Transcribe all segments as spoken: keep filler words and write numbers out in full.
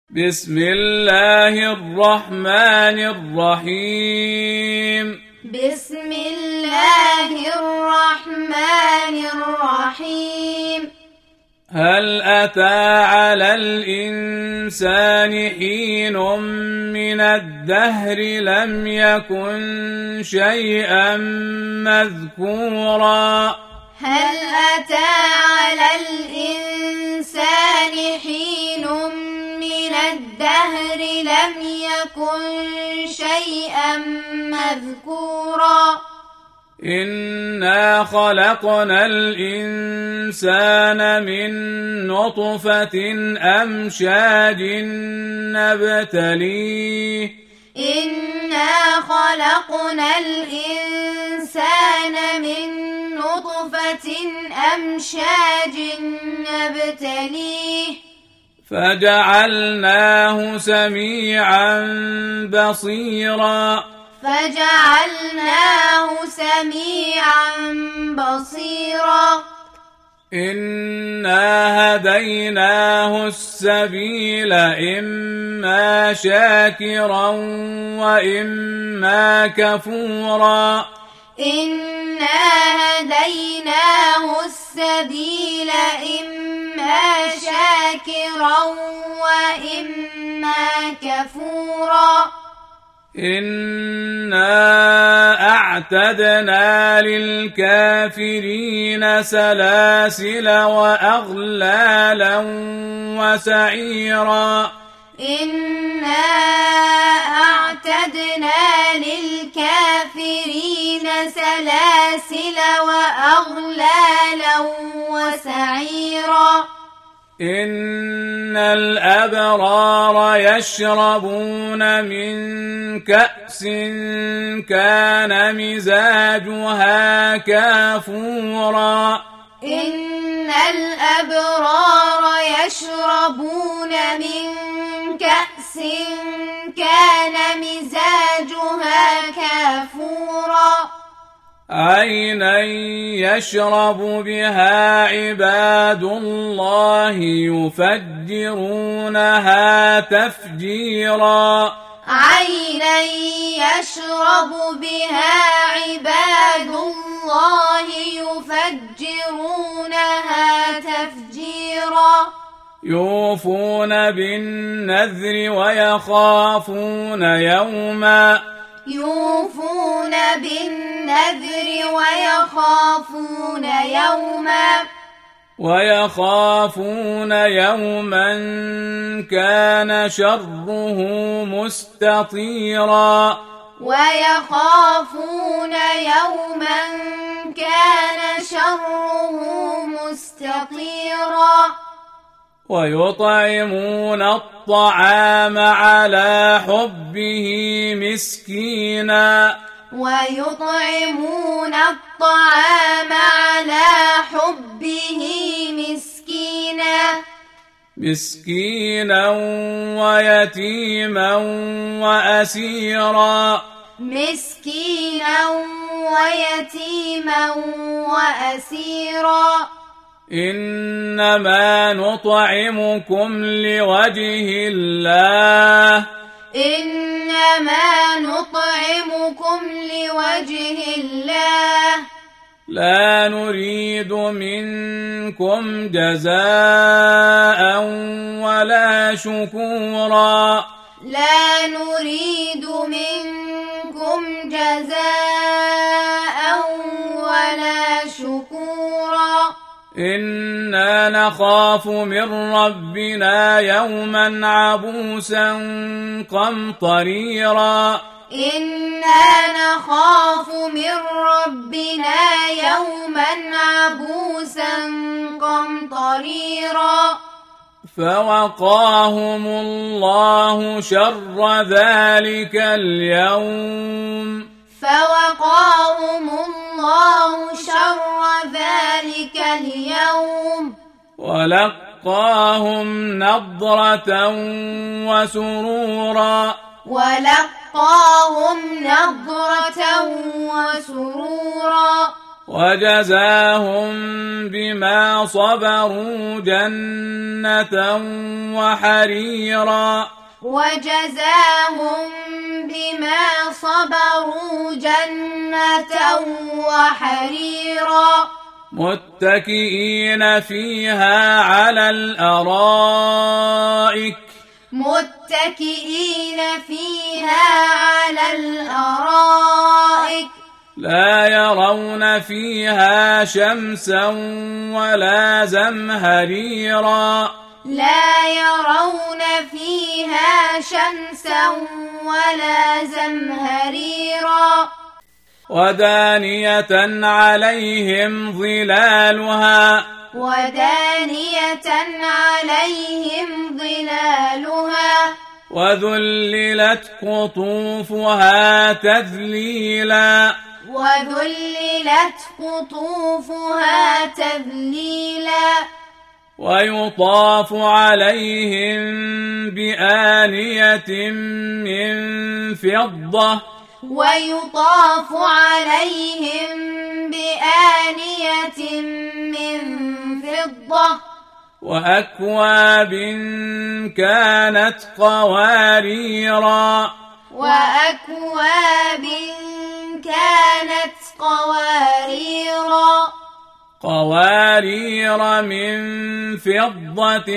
بسم الله الرحمن الرحيم بسم الله الرحمن الرحيم هل أتى على الإنسان حين من الدهر لم يكن شيئا مذكورا هل أتى على الإنسان حين من الدهر لم يكن شيئا مذكورا إنا خلقنا الإنسان من نطفة أمشاج نبتليه إنا خلقنا الإنسان من نطفة أمشاج نبتليه فجعلناه سميعا بصيرا فجعلناه سميعا بصيرا إنا هديناه السبيل إما شاكرا وإما كفورا إنا هديناه السبيل إما شاكرا وإما كفورا إنا أعتدنا للكافرين سلاسل وأغلالا وسعيرا إنا أعتدنا للكافرين سلاسل وأغلالا وسعيرا إن الأبرار يشربون من كأس كان مزاجها كافورا إن الأبرار يشربون من كأس كان مزاجها كافورا عينا يشرب بها عباد الله يفجرونها تفجيرا عينا يشرب بها عباد الله يفجرونها تفجيرا يوفون بالنذر ويخافون يوما يوفون بالنذر ويخافون يوما ويخافون يوما كان شره مستطيرا ويخافون يوما كان شره مستطيرا ويطعمون الطعام على حبه مسكينا ويطعمون الطعام على حبه مسكينا مسكينا ويتيما وأسيرا مسكينا ويتيما وأسيرا إنما نطعمكم لوجه الله إنما نطعمكم لوجه الله لا نريد منكم جزاء ولا شكورا لا نريد منكم جزاء ولا شكورا إنا نخاف من ربنا يوما عبوسا قمطريرا إنا نخاف من ربنا يوما عبوسا قمطريرا فوقاهم الله شر ذلك اليوم فوقاهم الله شر ذلك اليوم ولقاهم نضرة وسرورا ولقاهم نضرة وسرورا وجزاهم بما صبروا جنة وحريرا وجزاهم بما صبروا جنة وحريرا متكئين فيها على الأرائك متكئين فيها على الأرائك لا يرون فيها شمسا ولا زمهريرا لا يرون فيها شمسا ولا زمهريرا ودانية عليهم ظلالها ودانية عليهم ظلالها وذللت قطوفها تذليلا وذللت قطوفها تذليلا ويطاف عليهم بآنية من فضة ويطاف عليهم بآنية من فضة وأكواب كانت قواريرا وأكواب كانت قواريرا قوارير من فضة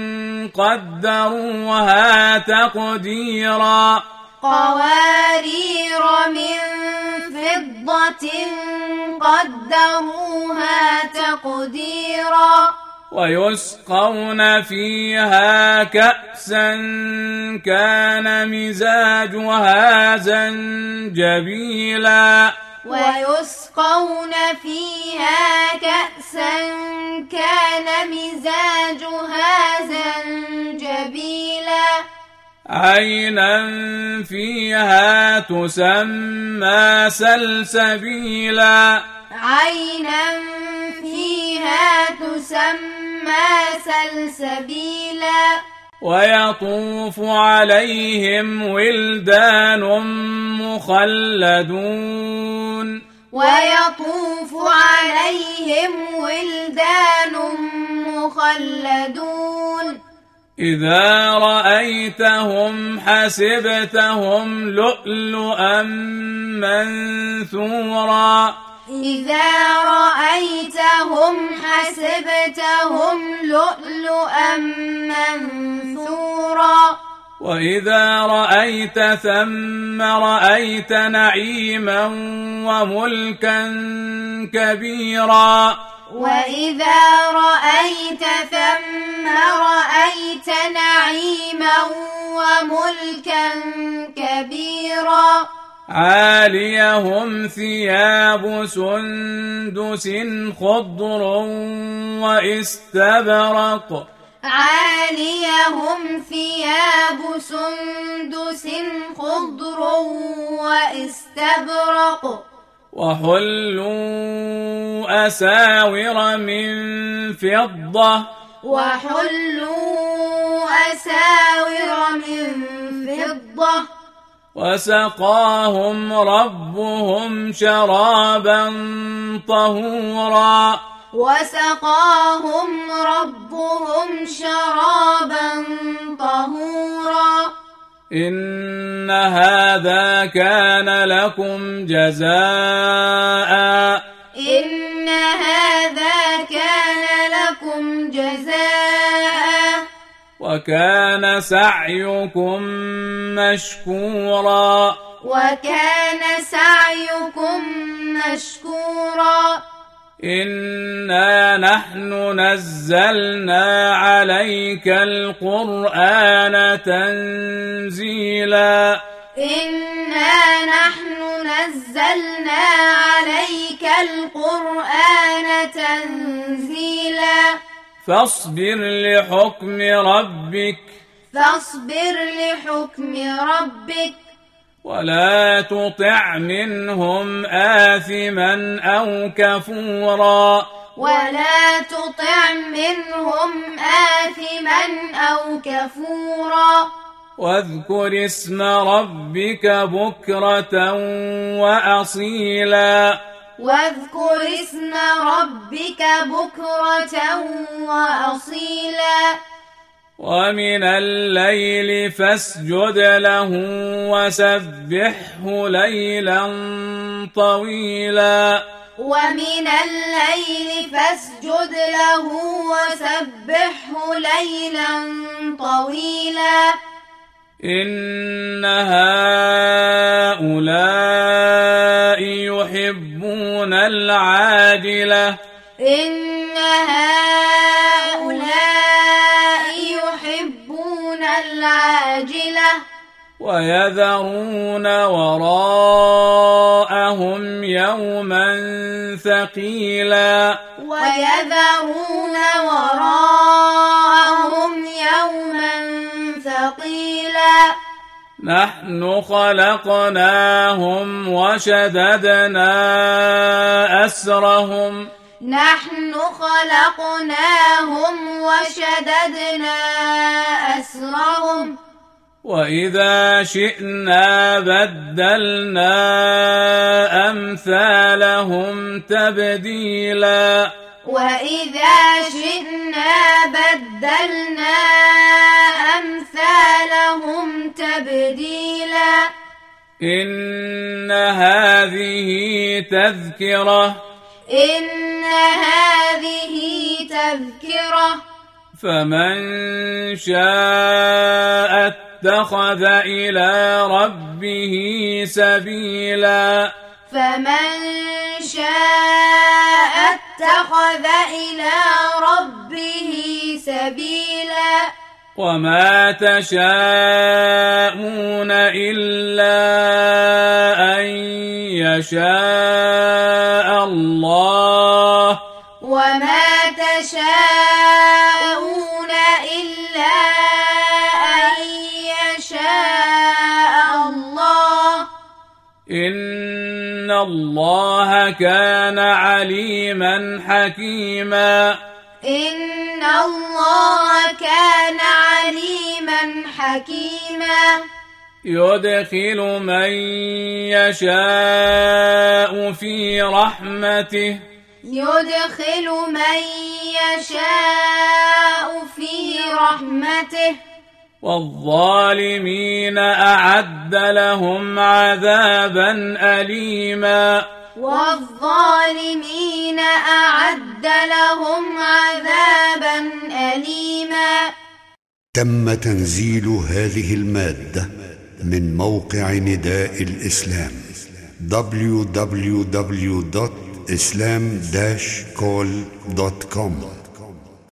قدروها تقديرا قوارير من فضة قدروها تقديرا ويسقون فيها كأسا كان مزاجها زنجبيلا ويسقون فيها كأسا كان مزاجها زنجبيلا عينا فيها تسمى سلسبيلا عينا فيها تسمى سلسبيلا ويطوف عليهم ولدان مخلدون ويطوف عليهم ولدان مخلدون إذا رأيتهم حسبتهم لؤلؤا منثورا إذا رأيتهم حسبتهم لؤلؤا منثورا وإذا رأيت ثم رأيت نعيما وملكا كبيرا وإذا رأيت ثم رأيت نعيما وملكا كبيرا عاليهم ثياب سندس خضر واستبرق عاليهم ثياب سندس خضر واستبرق وحلوا أساور من فضة وحلوا أساور من فضة وسقاهم ربهم شرابا طهورا وسقاهم ربهم شرابا طهورا إن هذا كان لكم جزاء إن هذا كان لكم جزاء وكان سعيكم مشكورا وكان سعيكم مشكورا إنا نحن نزلنا عليك القرآن تنزيلا إنا نحن نزلنا عليك القرآن تنزيلا فاصبر لحكم ربك فاصبر لحكم ربك ولا تطع منهم آثما أو كفورا ولا تطع منهم آثما أو كفورا واذكر اسم ربك بكرة وأصيلا واذكر اسم ربك بكرة وأصيلا ومن الليل فاسجد له وسبحه ليلا طويلا ومن الليل فاسجد له وسبحه ليلا طويلا إن هؤلاء يحبون العاجلة إن هؤلاء يحبون العاجلة ويذرون وراءهم يوما ثقيلا ويذرون وراءهم يوما ثقيلا نحن خلقناهم وشددنا أسرهم نحن خلقناهم وشددنا أسرهم وإذا شئنا بدلنا أمثالهم تبديلا وإذا شئنا بدلنا أمثالهم تبديلا إن هذه تذكرة إن هذه تذكرة فمن شاء اتخذ إلى ربه سبيلا فمن شاء اتخذ إلى ربه سبيلا وما تشاءون إلا أن يشاء الله وما تشاءون إلا أن يشاء الله إن الله كان عليما حكيما إن الله كان عليما حكيما يدخل من يشاء في رحمته يدخل من يشاء في رحمته والظالمين أعد لهم عذابا أليما والظالمين أعد لهم عذابا أليما. تم تنزيل هذه المادة من موقع نداء الإسلام دبليو دبليو دبليو دوت إسلام داش كول دوت كوم.